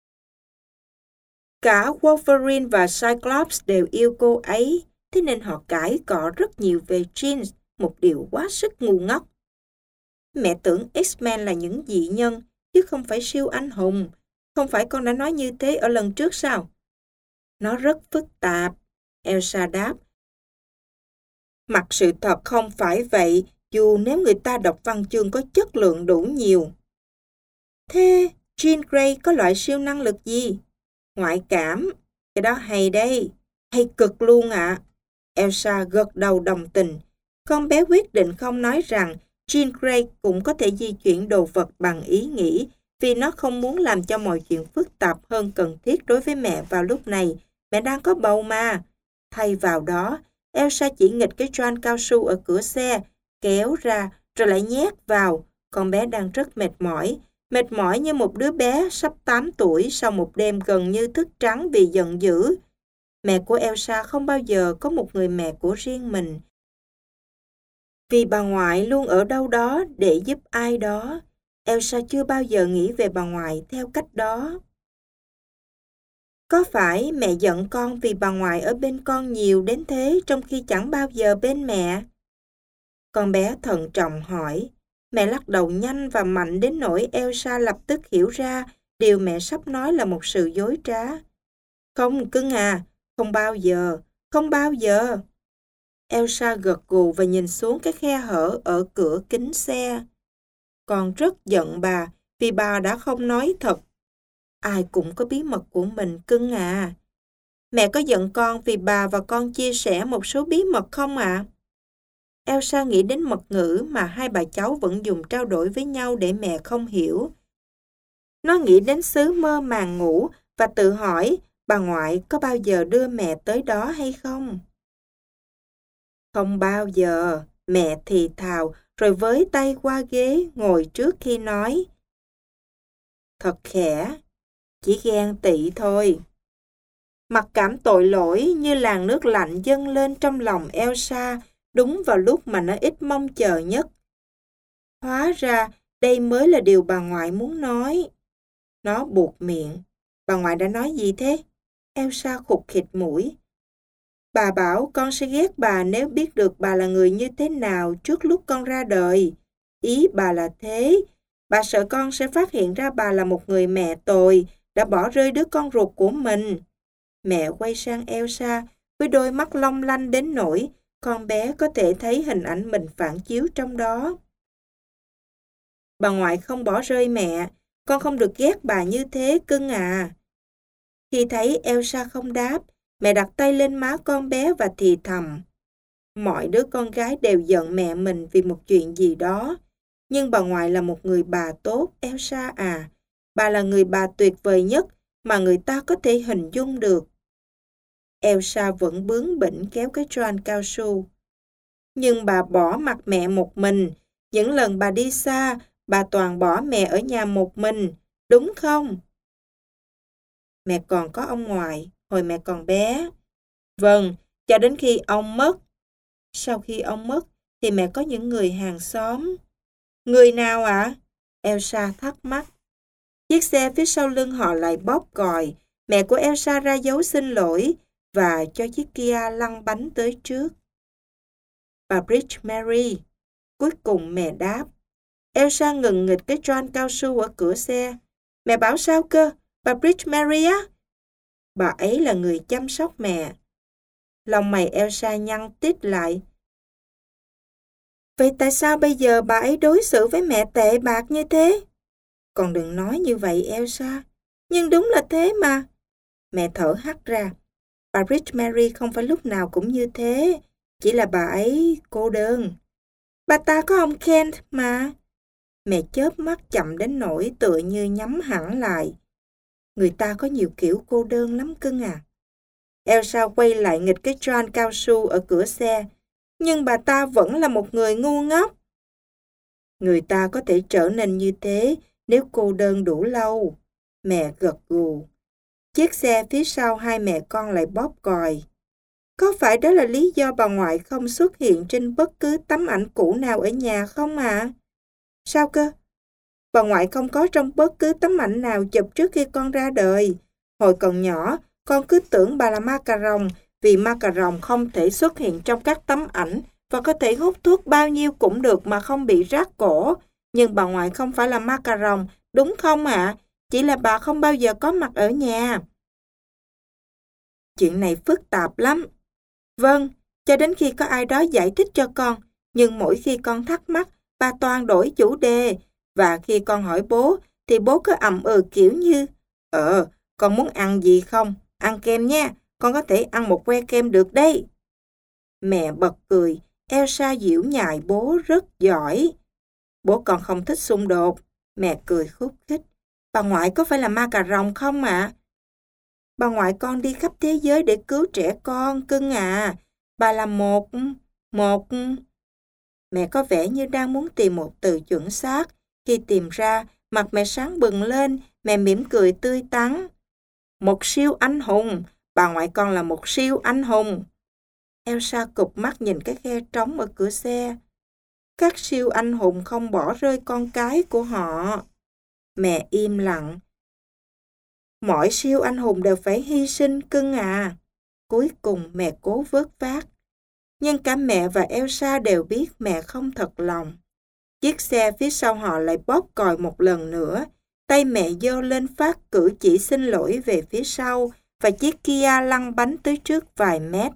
Cả Wolverine và Cyclops đều yêu cô ấy, thế nên họ cãi cọ rất nhiều về Jean, một điều quá sức ngu ngốc. Mẹ tưởng X-Men là những dị nhân, chứ không phải siêu anh hùng. Không phải con đã nói như thế ở lần trước sao? Nó rất phức tạp, Elsa đáp. Mặc sự thật không phải vậy, dù nếu người ta đọc văn chương có chất lượng đủ nhiều. Thế, Jean Grey có loại siêu năng lực gì? Ngoại cảm, cái đó hay đây, hay cực luôn ạ. À. Elsa gật đầu đồng tình. Con bé quyết định không nói rằng Jean Grey cũng có thể di chuyển đồ vật bằng ý nghĩ, vì nó không muốn làm cho mọi chuyện phức tạp hơn cần thiết đối với mẹ vào lúc này. Mẹ đang có bầu mà. Thay vào đó, Elsa chỉ nghịch cái choan cao su ở cửa xe, kéo ra rồi lại nhét vào. Con bé đang rất mệt mỏi, mệt mỏi như một đứa bé sắp tám tuổi sau một đêm gần như thức trắng vì giận dữ. Mẹ của Elsa không bao giờ có một người mẹ của riêng mình, vì bà ngoại luôn ở đâu đó để giúp ai đó. Elsa chưa bao giờ nghĩ về bà ngoại theo cách đó. Có phải mẹ giận con vì bà ngoại ở bên con nhiều đến thế trong khi chẳng bao giờ bên mẹ? Con bé thận trọng hỏi. Mẹ lắc đầu nhanh và mạnh đến nỗi Elsa lập tức hiểu ra điều mẹ sắp nói là một sự dối trá. Không, cưng à, không bao giờ, không bao giờ. Elsa gật gù và nhìn xuống cái khe hở ở cửa kính xe. Con rất giận bà vì bà đã không nói thật. Ai cũng có bí mật của mình, cưng à. Mẹ có giận con vì bà và con chia sẻ một số bí mật không ạ? À? Elsa nghĩ đến mật ngữ mà hai bà cháu vẫn dùng trao đổi với nhau để mẹ không hiểu. Nó nghĩ đến xứ mơ màng ngủ và tự hỏi bà ngoại có bao giờ đưa mẹ tới đó hay không? Không bao giờ, mẹ thì thào rồi với tay qua ghế ngồi trước khi nói. Thật khẽ, chỉ ghen tị thôi. Mặc cảm tội lỗi như làn nước lạnh dâng lên trong lòng Elsa đúng vào lúc mà nó ít mong chờ nhất. Hóa ra đây mới là điều bà ngoại muốn nói. Nó buột miệng. Bà ngoại đã nói gì thế? Elsa khụt khịt mũi. Bà bảo con sẽ ghét bà nếu biết được bà là người như thế nào trước lúc con ra đời. Ý bà là thế. Bà sợ con sẽ phát hiện ra bà là một người mẹ tồi, đã bỏ rơi đứa con ruột của mình. Mẹ quay sang Elsa với đôi mắt long lanh đến nỗi con bé có thể thấy hình ảnh mình phản chiếu trong đó. Bà ngoại không bỏ rơi mẹ, con không được ghét bà như thế cưng à. Khi thấy Elsa không đáp, mẹ đặt tay lên má con bé và thì thầm. Mọi đứa con gái đều giận mẹ mình vì một chuyện gì đó. Nhưng bà ngoại là một người bà tốt, Elsa à. Bà là người bà tuyệt vời nhất mà người ta có thể hình dung được. Elsa vẫn bướng bỉnh kéo cái choàng cao su. Nhưng bà bỏ mặc mẹ một mình. Những lần bà đi xa, bà toàn bỏ mẹ ở nhà một mình, đúng không? Mẹ còn có ông ngoại, hồi mẹ còn bé. Vâng, cho đến khi ông mất. Sau khi ông mất, thì mẹ có những người hàng xóm. Người nào ạ? À? Elsa thắc mắc. Chiếc xe phía sau lưng họ lại bóp còi. Mẹ của Elsa ra dấu xin lỗi và cho chiếc Kia lăn bánh tới trước. Bà Bridge Mary. Cuối cùng mẹ đáp. Elsa ngừng nghịch cái choàng cao su ở cửa xe. Mẹ bảo sao cơ? Bà Bridge Mary á? Bà ấy là người chăm sóc mẹ. Lòng mày Elsa nhăn tít lại. Vậy tại sao bây giờ bà ấy đối xử với mẹ tệ bạc như thế? Con đừng nói như vậy Elsa. Nhưng đúng là thế mà. Mẹ thở hắt ra. Bà Bridge Mary không phải lúc nào cũng như thế. Chỉ là bà ấy cô đơn. Bà ta có ông Kent mà. Mẹ chớp mắt chậm đến nỗi tựa như nhắm hẳn lại. Người ta có nhiều kiểu cô đơn lắm cưng à. Elsa quay lại nghịch cái choàng cao su ở cửa xe. Nhưng bà ta vẫn là một người ngu ngốc. Người ta có thể trở nên như thế nếu cô đơn đủ lâu. Mẹ gật gù. Chiếc xe phía sau hai mẹ con lại bóp còi. Có phải đó là lý do bà ngoại không xuất hiện trên bất cứ tấm ảnh cũ nào ở nhà không ạ? À? Sao cơ? Bà ngoại không có trong bất cứ tấm ảnh nào chụp trước khi con ra đời. Hồi còn nhỏ, con cứ tưởng bà là ma cà rồng vì ma cà rồng không thể xuất hiện trong các tấm ảnh và có thể hút thuốc bao nhiêu cũng được mà không bị rát cổ. Nhưng bà ngoại không phải là ma cà rồng, đúng không ạ? À? Chỉ là bà không bao giờ có mặt ở nhà. Chuyện này phức tạp lắm. Vâng, cho đến khi có ai đó giải thích cho con. Nhưng mỗi khi con thắc mắc, bà toàn đổi chủ đề. Và khi con hỏi bố, thì bố cứ ậm ừ kiểu như Ờ, con muốn ăn gì không? Ăn kem nha, con có thể ăn một que kem được đấy. Mẹ bật cười, Elsa giễu nhại bố rất giỏi. Bố còn không thích xung đột. Mẹ cười khúc khích. Bà ngoại có phải là ma cà rồng không ạ? À? Bà ngoại con đi khắp thế giới để cứu trẻ con, cưng à. Bà là một... một... Mẹ có vẻ như đang muốn tìm một từ chuẩn xác. Khi tìm ra, mặt mẹ sáng bừng lên, mẹ mỉm cười tươi tắn. Một siêu anh hùng, bà ngoại con là một siêu anh hùng. Elsa cụp mắt nhìn cái khe trống ở cửa xe. Các siêu anh hùng không bỏ rơi con cái của họ. Mẹ im lặng. Mọi siêu anh hùng đều phải hy sinh cưng à. Cuối cùng mẹ cố vớt vát. Nhưng cả mẹ và Elsa đều biết mẹ không thật lòng. Chiếc xe phía sau họ lại bóp còi một lần nữa. Tay mẹ giơ lên phát cử chỉ xin lỗi về phía sau và chiếc Kia lăn bánh tới trước vài mét.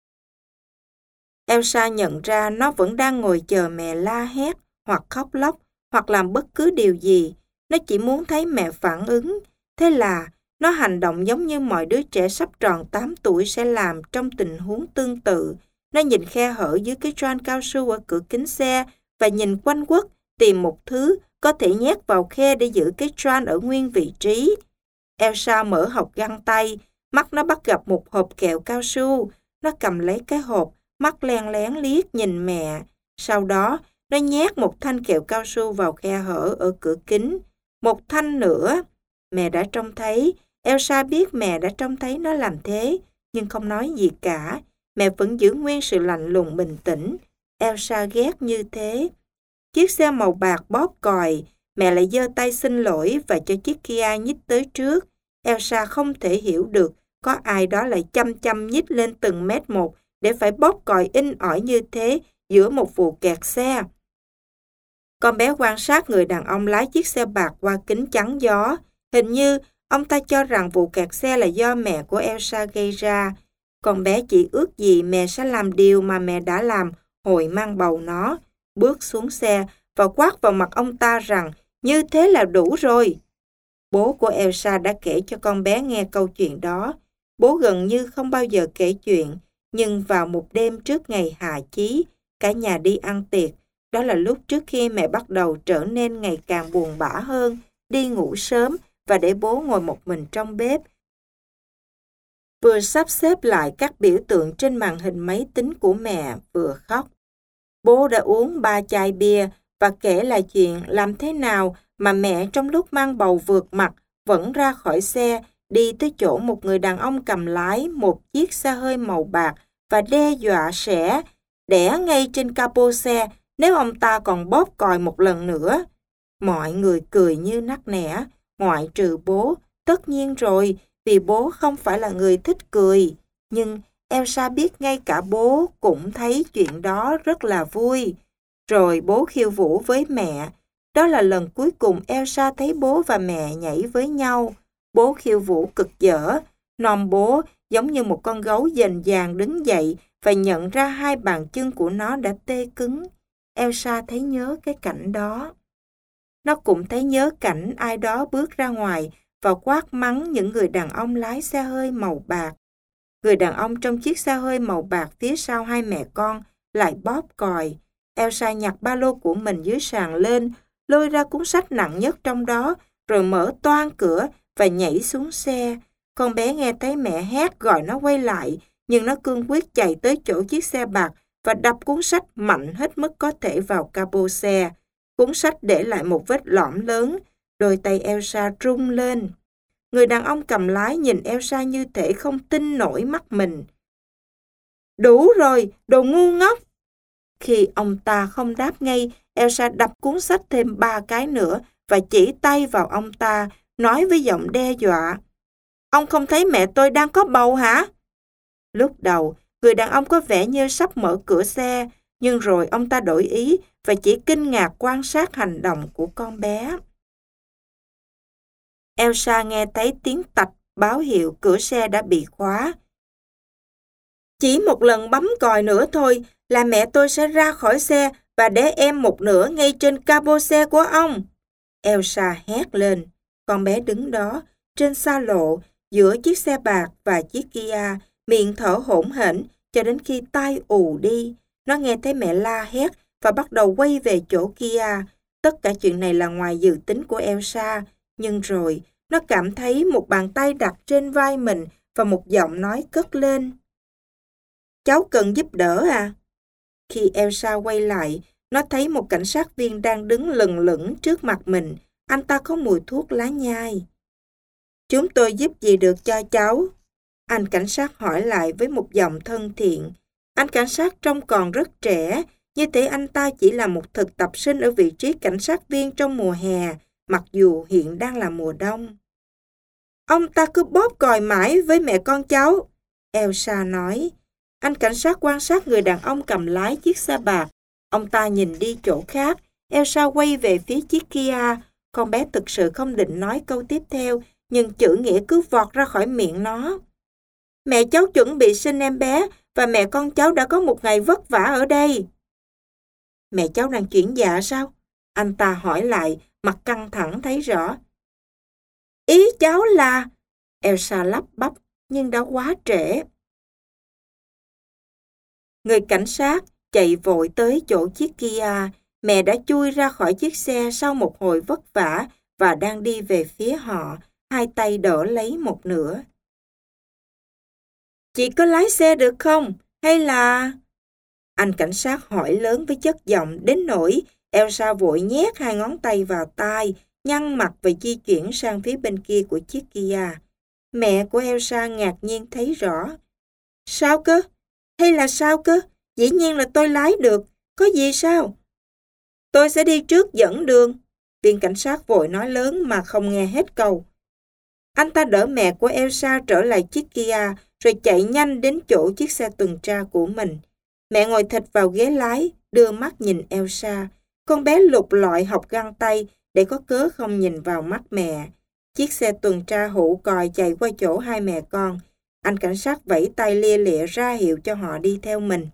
Elsa nhận ra nó vẫn đang ngồi chờ mẹ la hét hoặc khóc lóc hoặc làm bất cứ điều gì. Nó chỉ muốn thấy mẹ phản ứng. Thế là nó hành động giống như mọi đứa trẻ sắp tròn tám tuổi sẽ làm trong tình huống tương tự. Nó nhìn khe hở dưới cái choàng cao su ở cửa kính xe và nhìn quanh quất tìm một thứ có thể nhét vào khe để giữ cái choàng ở nguyên vị trí. Elsa mở hộc găng tay, mắt nó bắt gặp một hộp kẹo cao su. Nó cầm lấy cái hộp, mắt len lén liếc nhìn mẹ. Sau đó, nó nhét một thanh kẹo cao su vào khe hở ở cửa kính. Một thanh nữa. Mẹ đã trông thấy, Elsa biết mẹ đã trông thấy nó làm thế, nhưng không nói gì cả. Mẹ vẫn giữ nguyên sự lạnh lùng bình tĩnh. Elsa ghét như thế. Chiếc xe màu bạc bóp còi, mẹ lại giơ tay xin lỗi và cho chiếc Kia nhích tới trước. Elsa không thể hiểu được có ai đó lại chăm chăm nhích lên từng mét một để phải bóp còi inh ỏi như thế giữa một vụ kẹt xe. Con bé quan sát người đàn ông lái chiếc xe bạc qua kính chắn gió. Hình như ông ta cho rằng vụ kẹt xe là do mẹ của Elsa gây ra. Con bé chỉ ước gì mẹ sẽ làm điều mà mẹ đã làm hồi mang bầu nó. Bước xuống xe và quát vào mặt ông ta rằng như thế là đủ rồi. Bố của Elsa đã kể cho con bé nghe câu chuyện đó. Bố gần như không bao giờ kể chuyện, nhưng vào một đêm trước ngày hạ chí, cả nhà đi ăn tiệc. Đó là lúc trước khi mẹ bắt đầu trở nên ngày càng buồn bã hơn, đi ngủ sớm và để bố ngồi một mình trong bếp. Vừa sắp xếp lại các biểu tượng trên màn hình máy tính của mẹ, vừa khóc. Bố đã uống ba chai bia và kể lại chuyện làm thế nào mà mẹ trong lúc mang bầu vượt mặt vẫn ra khỏi xe, đi tới chỗ một người đàn ông cầm lái một chiếc xe hơi màu bạc và đe dọa sẽ đẻ ngay trên capo xe nếu ông ta còn bóp còi một lần nữa. Mọi người cười như nắc nẻ, ngoại trừ bố, tất nhiên rồi, vì bố không phải là người thích cười. Nhưng Elsa biết ngay cả bố cũng thấy chuyện đó rất là vui. Rồi bố khiêu vũ với mẹ. Đó là lần cuối cùng Elsa thấy bố và mẹ nhảy với nhau. Bố khiêu vũ cực dở. Nom bố giống như một con gấu dềnh dàng đứng dậy và nhận ra hai bàn chân của nó đã tê cứng. Elsa thấy nhớ cái cảnh đó. Nó cũng thấy nhớ cảnh ai đó bước ra ngoài và quát mắng những người đàn ông lái xe hơi màu bạc. Người đàn ông trong chiếc xe hơi màu bạc phía sau hai mẹ con lại bóp còi. Elsa nhặt ba lô của mình dưới sàn lên, lôi ra cuốn sách nặng nhất trong đó, rồi mở toang cửa và nhảy xuống xe. Con bé nghe thấy mẹ hét gọi nó quay lại, nhưng nó cương quyết chạy tới chỗ chiếc xe bạc và đập cuốn sách mạnh hết mức có thể vào capo xe. Cuốn sách để lại một vết lõm lớn, đôi tay Elsa rung lên. Người đàn ông cầm lái nhìn Elsa như thể không tin nổi mắt mình. Đủ rồi, đồ ngu ngốc! Khi ông ta không đáp ngay, Elsa đập cuốn sách thêm ba cái nữa và chỉ tay vào ông ta, nói với giọng đe dọa. Ông không thấy mẹ tôi đang có bầu hả? Lúc đầu, người đàn ông có vẻ như sắp mở cửa xe, nhưng rồi ông ta đổi ý và chỉ kinh ngạc quan sát hành động của con bé. Elsa nghe thấy tiếng tạch báo hiệu cửa xe đã bị khóa. Chỉ một lần bấm còi nữa thôi là mẹ tôi sẽ ra khỏi xe và để em một nửa ngay trên capo xe của ông. Elsa hét lên. Con bé đứng đó, trên xa lộ, giữa chiếc xe bạc và chiếc Kia, miệng thở hổn hển cho đến khi tai ù đi. Nó nghe thấy mẹ la hét và bắt đầu quay về chỗ Kia. Tất cả chuyện này là ngoài dự tính của Elsa, nhưng rồi nó cảm thấy một bàn tay đặt trên vai mình và một giọng nói cất lên. Cháu cần giúp đỡ à? Khi Elsa quay lại, nó thấy một cảnh sát viên đang đứng lừng lững trước mặt mình. Anh ta có mùi thuốc lá nhai. Chúng tôi giúp gì được cho cháu? Anh cảnh sát hỏi lại với một giọng thân thiện. Anh cảnh sát trông còn rất trẻ, như thể anh ta chỉ là một thực tập sinh ở vị trí cảnh sát viên trong mùa hè, mặc dù hiện đang là mùa đông. Ông ta cứ bóp còi mãi với mẹ con cháu, Elsa nói. Anh cảnh sát quan sát người đàn ông cầm lái chiếc xe bạc. Ông ta nhìn đi chỗ khác. Elsa quay về phía chiếc Kia. Con bé thực sự không định nói câu tiếp theo, nhưng chữ nghĩa cứ vọt ra khỏi miệng nó. Mẹ cháu chuẩn bị sinh em bé và mẹ con cháu đã có một ngày vất vả ở đây. Mẹ cháu đang chuyển dạ sao? Anh ta hỏi lại, mặt căng thẳng thấy rõ. Ý cháu là... Elsa lắp bắp, nhưng đã quá trễ. Người cảnh sát chạy vội tới chỗ chiếc Kia. Mẹ đã chui ra khỏi chiếc xe sau một hồi vất vả và đang đi về phía họ, hai tay đỡ lấy một nửa. Chị có lái xe được không? Hay là... Anh cảnh sát hỏi lớn với chất giọng đến nỗi Elsa vội nhét hai ngón tay vào tai, nhăn mặt và di chuyển sang phía bên kia của chiếc Kia. Mẹ của Elsa ngạc nhiên thấy rõ. Sao cơ? Hay là sao cơ? Dĩ nhiên là tôi lái được. Có gì sao? Tôi sẽ đi trước dẫn đường. Viên cảnh sát vội nói lớn mà không nghe hết câu. Anh ta đỡ mẹ của Elsa trở lại chiếc Kia rồi chạy nhanh đến chỗ chiếc xe tuần tra của mình. Mẹ ngồi thịt vào ghế lái, đưa mắt nhìn Elsa. Con bé lục lọi học găng tay để có cớ không nhìn vào mắt mẹ. Chiếc xe tuần tra hụ còi chạy qua chỗ hai mẹ con. Anh cảnh sát vẫy tay lia lịa ra hiệu cho họ đi theo mình.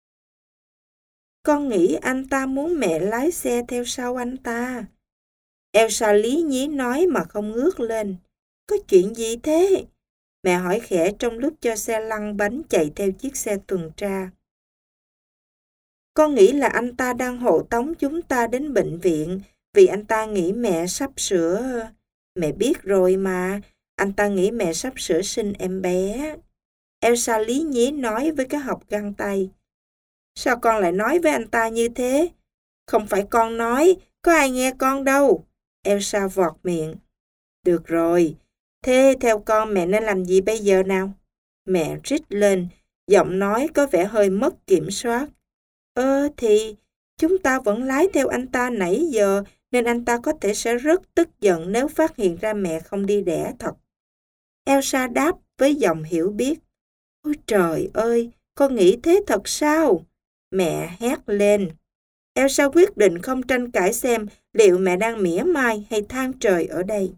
Con nghĩ anh ta muốn mẹ lái xe theo sau anh ta. Elsa lý nhí nói mà không ngước lên. Có chuyện gì thế? Mẹ hỏi khẽ trong lúc cho xe lăn bánh chạy theo chiếc xe tuần tra. Con nghĩ là anh ta đang hộ tống chúng ta đến bệnh viện vì anh ta nghĩ mẹ sắp sửa... Mẹ biết rồi mà, anh ta nghĩ mẹ sắp sửa sinh em bé. Elsa lý nhí nói với cái hộp găng tay. Sao con lại nói với anh ta như thế? Không phải con nói, có ai nghe con đâu. Elsa vọt miệng. Được rồi, thế theo con mẹ nên làm gì bây giờ nào? Mẹ rít lên, giọng nói có vẻ hơi mất kiểm soát. Ơ thì, chúng ta vẫn lái theo anh ta nãy giờ, nên anh ta có thể sẽ rất tức giận nếu phát hiện ra mẹ không đi đẻ thật. Elsa đáp với giọng hiểu biết. Ôi trời ơi, con nghĩ thế thật sao? Mẹ hét lên. Elsa quyết định không tranh cãi xem liệu mẹ đang mỉa mai hay than trời ở đây.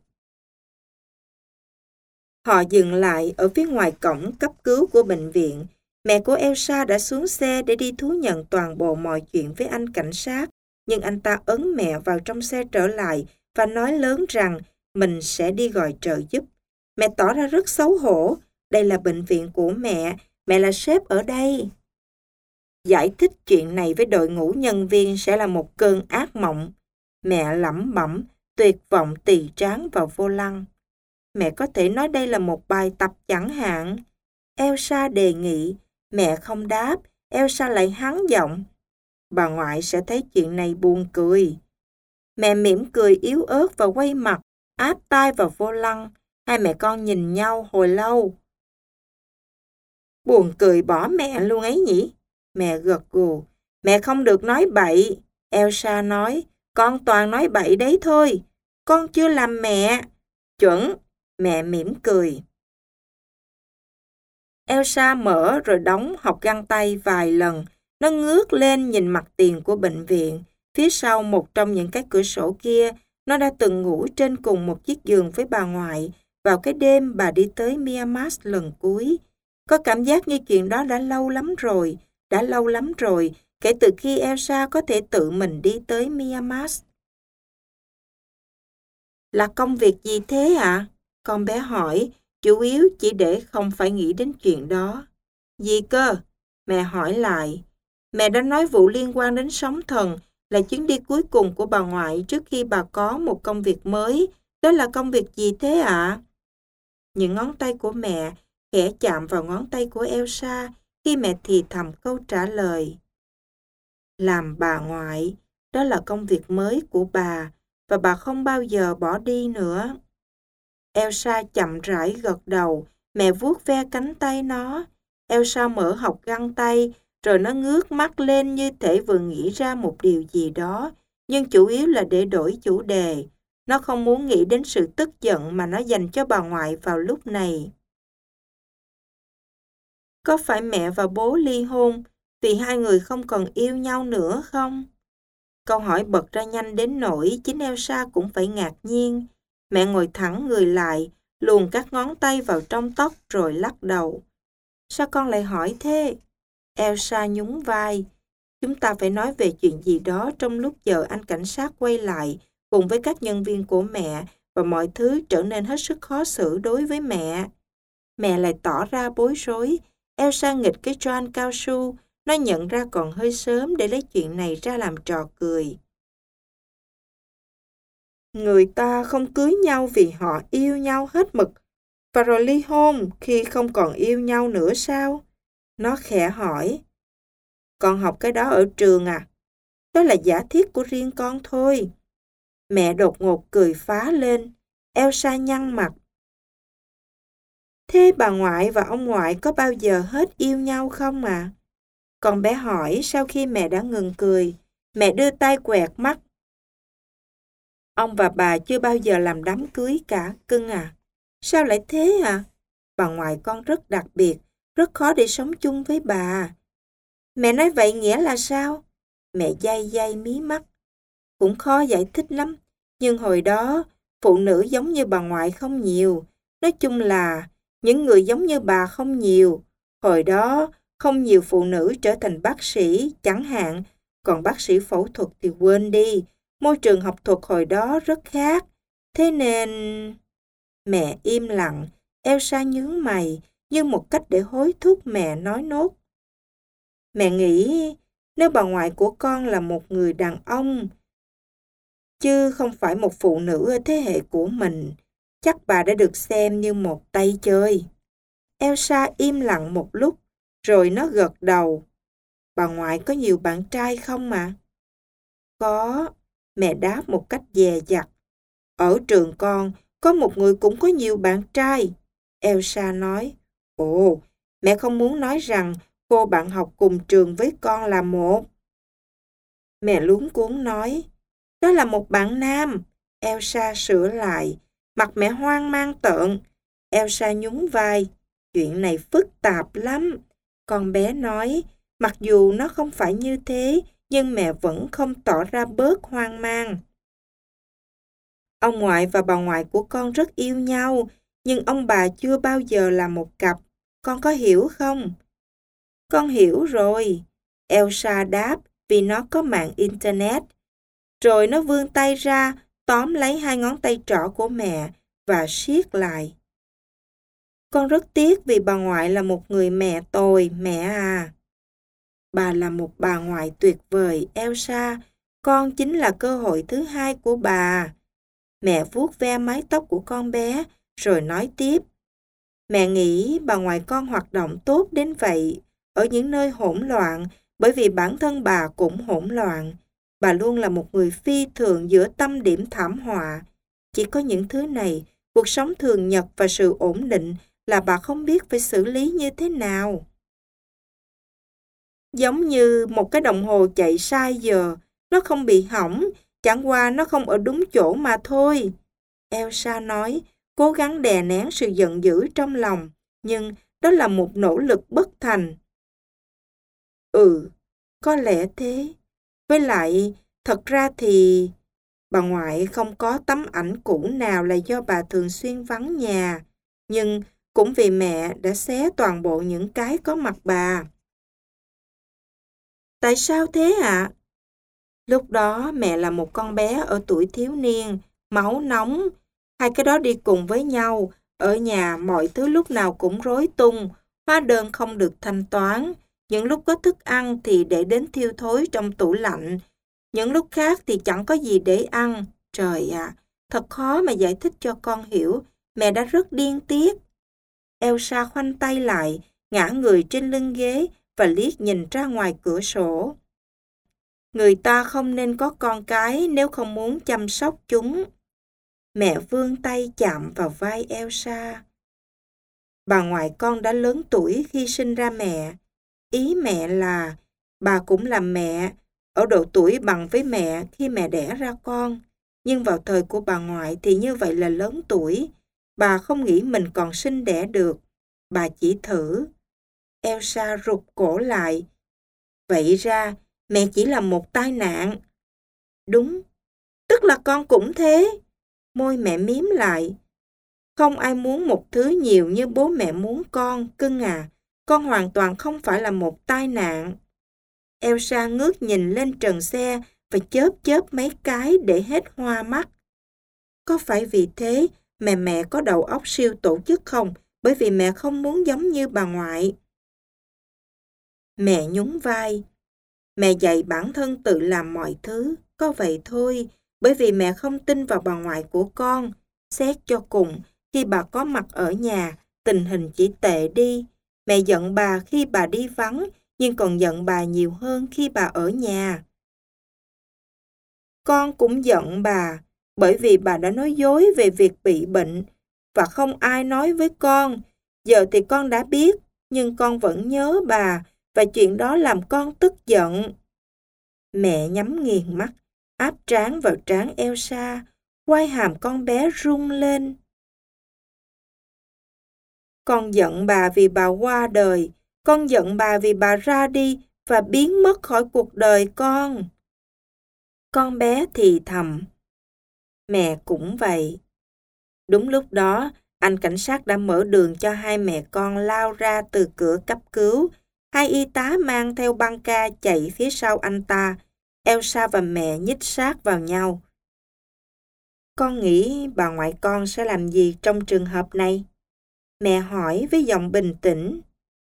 Họ dừng lại ở phía ngoài cổng cấp cứu của bệnh viện. Mẹ của Elsa đã xuống xe để đi thú nhận toàn bộ mọi chuyện với anh cảnh sát, nhưng anh ta ấn mẹ vào trong xe trở lại và nói lớn rằng mình sẽ đi gọi trợ giúp. Mẹ tỏ ra rất xấu hổ. Đây là bệnh viện của mẹ, mẹ là sếp ở đây. Giải thích chuyện này với đội ngũ nhân viên sẽ là một cơn ác mộng. Mẹ lẩm bẩm, tuyệt vọng tì trán vào vô lăng. Mẹ có thể nói đây là một bài tập chẳng hạn. Elsa đề nghị. Mẹ không đáp, Elsa lại hắng giọng. Bà ngoại sẽ thấy chuyện này buồn cười. Mẹ mỉm cười yếu ớt và quay mặt, áp tai vào vô lăng. Hai mẹ con nhìn nhau hồi lâu. Buồn cười bỏ mẹ luôn ấy nhỉ? Mẹ gật gù. Mẹ không được nói bậy. Elsa nói, con toàn nói bậy đấy thôi. Con chưa làm mẹ. Chuẩn. Mẹ mỉm cười. Elsa mở rồi đóng hộc găng tay vài lần. Nó ngước lên nhìn mặt tiền của bệnh viện. Phía sau một trong những cái cửa sổ kia, nó đã từng ngủ trên cùng một chiếc giường với bà ngoại vào cái đêm bà đi tới Miamis lần cuối. Có cảm giác như chuyện đó đã lâu lắm rồi, đã lâu lắm rồi, kể từ khi Elsa có thể tự mình đi tới Miamis. Là công việc gì thế ạ? À? Con bé hỏi, chủ yếu chỉ để không phải nghĩ đến chuyện đó. Gì cơ? Mẹ hỏi lại. Mẹ đã nói vụ liên quan đến sóng thần là chuyến đi cuối cùng của bà ngoại trước khi bà có một công việc mới. Đó là công việc gì thế ạ? À? Những ngón tay của mẹ khẽ chạm vào ngón tay của Elsa khi mẹ thì thầm câu trả lời. Làm bà ngoại, đó là công việc mới của bà và bà không bao giờ bỏ đi nữa. Elsa chậm rãi gật đầu, mẹ vuốt ve cánh tay nó. Elsa mở hộc găng tay, rồi nó ngước mắt lên như thể vừa nghĩ ra một điều gì đó, nhưng chủ yếu là để đổi chủ đề. Nó không muốn nghĩ đến sự tức giận mà nó dành cho bà ngoại vào lúc này. Có phải mẹ và bố ly hôn vì hai người không còn yêu nhau nữa không? Câu hỏi bật ra nhanh đến nỗi chính Elsa cũng phải ngạc nhiên. Mẹ ngồi thẳng người lại, luồn các ngón tay vào trong tóc rồi lắc đầu. Sao con lại hỏi thế? Elsa nhún vai. Chúng ta phải nói về chuyện gì đó trong lúc chờ anh cảnh sát quay lại cùng với các nhân viên của mẹ và mọi thứ trở nên hết sức khó xử đối với mẹ. Mẹ lại tỏ ra bối rối. Elsa nghịch cái choan cao su. Nó nhận ra còn hơi sớm để lấy chuyện này ra làm trò cười. Người ta không cưới nhau vì họ yêu nhau hết mực và rồi ly hôn khi không còn yêu nhau nữa sao? Nó khẽ hỏi. Con học cái đó ở trường à? Đó là giả thiết của riêng con thôi. Mẹ đột ngột cười phá lên. Elsa nhăn mặt. Thế bà ngoại và ông ngoại có bao giờ hết yêu nhau không à? Con bé hỏi sau khi mẹ đã ngừng cười. Mẹ đưa tay quẹt mắt. Ông và bà chưa bao giờ làm đám cưới cả, cưng à. Sao lại thế à? Bà ngoại con rất đặc biệt, rất khó để sống chung với bà. Mẹ nói vậy nghĩa là sao? Mẹ day day mí mắt. Cũng khó giải thích lắm, nhưng hồi đó phụ nữ giống như bà ngoại không nhiều. Nói chung là những người giống như bà không nhiều. Hồi đó không nhiều phụ nữ trở thành bác sĩ chẳng hạn, còn bác sĩ phẫu thuật thì quên đi. Môi trường học thuật hồi đó rất khác. Thế nên... Mẹ im lặng, Elsa nhướng mày, như một cách để hối thúc mẹ nói nốt. Mẹ nghĩ nếu bà ngoại của con là một người đàn ông, chứ không phải một phụ nữ ở thế hệ của mình, chắc bà đã được xem như một tay chơi. Elsa im lặng một lúc, rồi nó gật đầu. Bà ngoại có nhiều bạn trai không mà? Có, mẹ đáp một cách dè dặt. Ở trường con, có một người cũng có nhiều bạn trai. Elsa nói, ồ, mẹ không muốn nói rằng cô bạn học cùng trường với con là một. Mẹ luống cuống nói, đó là một bạn nam. Elsa sửa lại, mặt mẹ hoang mang tợn. Elsa nhún vai, chuyện này phức tạp lắm. Con bé nói, mặc dù nó không phải như thế, nhưng mẹ vẫn không tỏ ra bớt hoang mang. Ông ngoại và bà ngoại của con rất yêu nhau, nhưng ông bà chưa bao giờ là một cặp. Con có hiểu không? Con hiểu rồi. Elsa đáp vì nó có mạng Internet. Rồi nó vươn tay ra, tóm lấy hai ngón tay trỏ của mẹ và siết lại. Con rất tiếc vì bà ngoại là một người mẹ tồi, mẹ à. Bà là một bà ngoại tuyệt vời, Elsa. Con chính là cơ hội thứ hai của bà. Mẹ vuốt ve mái tóc của con bé, rồi nói tiếp. Mẹ nghĩ bà ngoại con hoạt động tốt đến vậy, ở những nơi hỗn loạn, bởi vì bản thân bà cũng hỗn loạn. Bà luôn là một người phi thường giữa tâm điểm thảm họa. Chỉ có những thứ này, cuộc sống thường nhật và sự ổn định là bà không biết phải xử lý như thế nào. Giống như một cái đồng hồ chạy sai giờ, nó không bị hỏng, chẳng qua nó không ở đúng chỗ mà thôi. Elsa nói, cố gắng đè nén sự giận dữ trong lòng, nhưng đó là một nỗ lực bất thành. Ừ, có lẽ thế. Với lại, thật ra thì bà ngoại không có tấm ảnh cũ nào là do bà thường xuyên vắng nhà, nhưng cũng vì mẹ đã xé toàn bộ những cái có mặt bà. Tại sao thế ạ? À? Lúc đó mẹ là một con bé ở tuổi thiếu niên, máu nóng. Hai cái đó đi cùng với nhau. Ở nhà mọi thứ lúc nào cũng rối tung, hóa đơn không được thanh toán. Những lúc có thức ăn thì để đến thiêu thối trong tủ lạnh. Những lúc khác thì chẳng có gì để ăn. Trời ạ, à, thật khó mà giải thích cho con hiểu. Mẹ đã rất điên tiết. Elsa khoanh tay lại, ngã người trên lưng ghế và liếc nhìn ra ngoài cửa sổ. Người ta không nên có con cái nếu không muốn chăm sóc chúng. Mẹ vươn tay chạm vào vai Elsa. Bà ngoại con đã lớn tuổi khi sinh ra mẹ. Ý mẹ là bà cũng là mẹ, ở độ tuổi bằng với mẹ khi mẹ đẻ ra con. Nhưng vào thời của bà ngoại thì như vậy là lớn tuổi. Bà không nghĩ mình còn sinh đẻ được. Bà chỉ thử. Elsa rụt cổ lại. Vậy ra, mẹ chỉ là một tai nạn. Đúng, tức là con cũng thế. Môi mẹ mím lại. Không ai muốn một thứ nhiều như bố mẹ muốn con, cưng à. Con hoàn toàn không phải là một tai nạn. Elsa ngước nhìn lên trần xe và chớp chớp mấy cái để hết hoa mắt. Có phải vì thế mẹ mẹ có đầu óc siêu tổ chức không? Bởi vì mẹ không muốn giống như bà ngoại. Mẹ nhún vai. Mẹ dạy bản thân tự làm mọi thứ, có vậy thôi, bởi vì mẹ không tin vào bà ngoại của con. Xét cho cùng, khi bà có mặt ở nhà, tình hình chỉ tệ đi. Mẹ giận bà khi bà đi vắng, nhưng còn giận bà nhiều hơn khi bà ở nhà. Con cũng giận bà, bởi vì bà đã nói dối về việc bị bệnh, và không ai nói với con. Giờ thì con đã biết, nhưng con vẫn nhớ bà, và chuyện đó làm con tức giận. Mẹ nhắm nghiền mắt, áp trán vào trán Elsa, quai hàm con bé rung lên. Con giận bà vì bà qua đời, con giận bà vì bà ra đi và biến mất khỏi cuộc đời con. Con bé thì thầm. Mẹ cũng vậy. Đúng lúc đó, anh cảnh sát đã mở đường cho hai mẹ con lao ra từ cửa cấp cứu. Hai y tá mang theo băng ca chạy phía sau anh ta. Elsa và mẹ nhích sát vào nhau. Con nghĩ bà ngoại con sẽ làm gì trong trường hợp này? Mẹ hỏi với giọng bình tĩnh.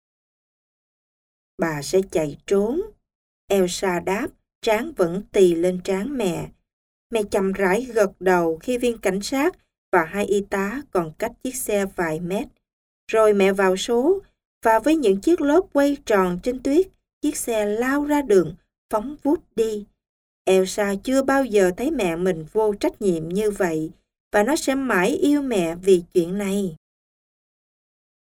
Bà sẽ chạy trốn. Elsa đáp, trán vẫn tì lên trán mẹ. Mẹ chậm rãi gật đầu khi viên cảnh sát và hai y tá còn cách chiếc xe vài mét. Rồi mẹ vào số, và với những chiếc lốp quay tròn trên tuyết, chiếc xe lao ra đường, phóng vút đi. Elsa chưa bao giờ thấy mẹ mình vô trách nhiệm như vậy, và nó sẽ mãi yêu mẹ vì chuyện này.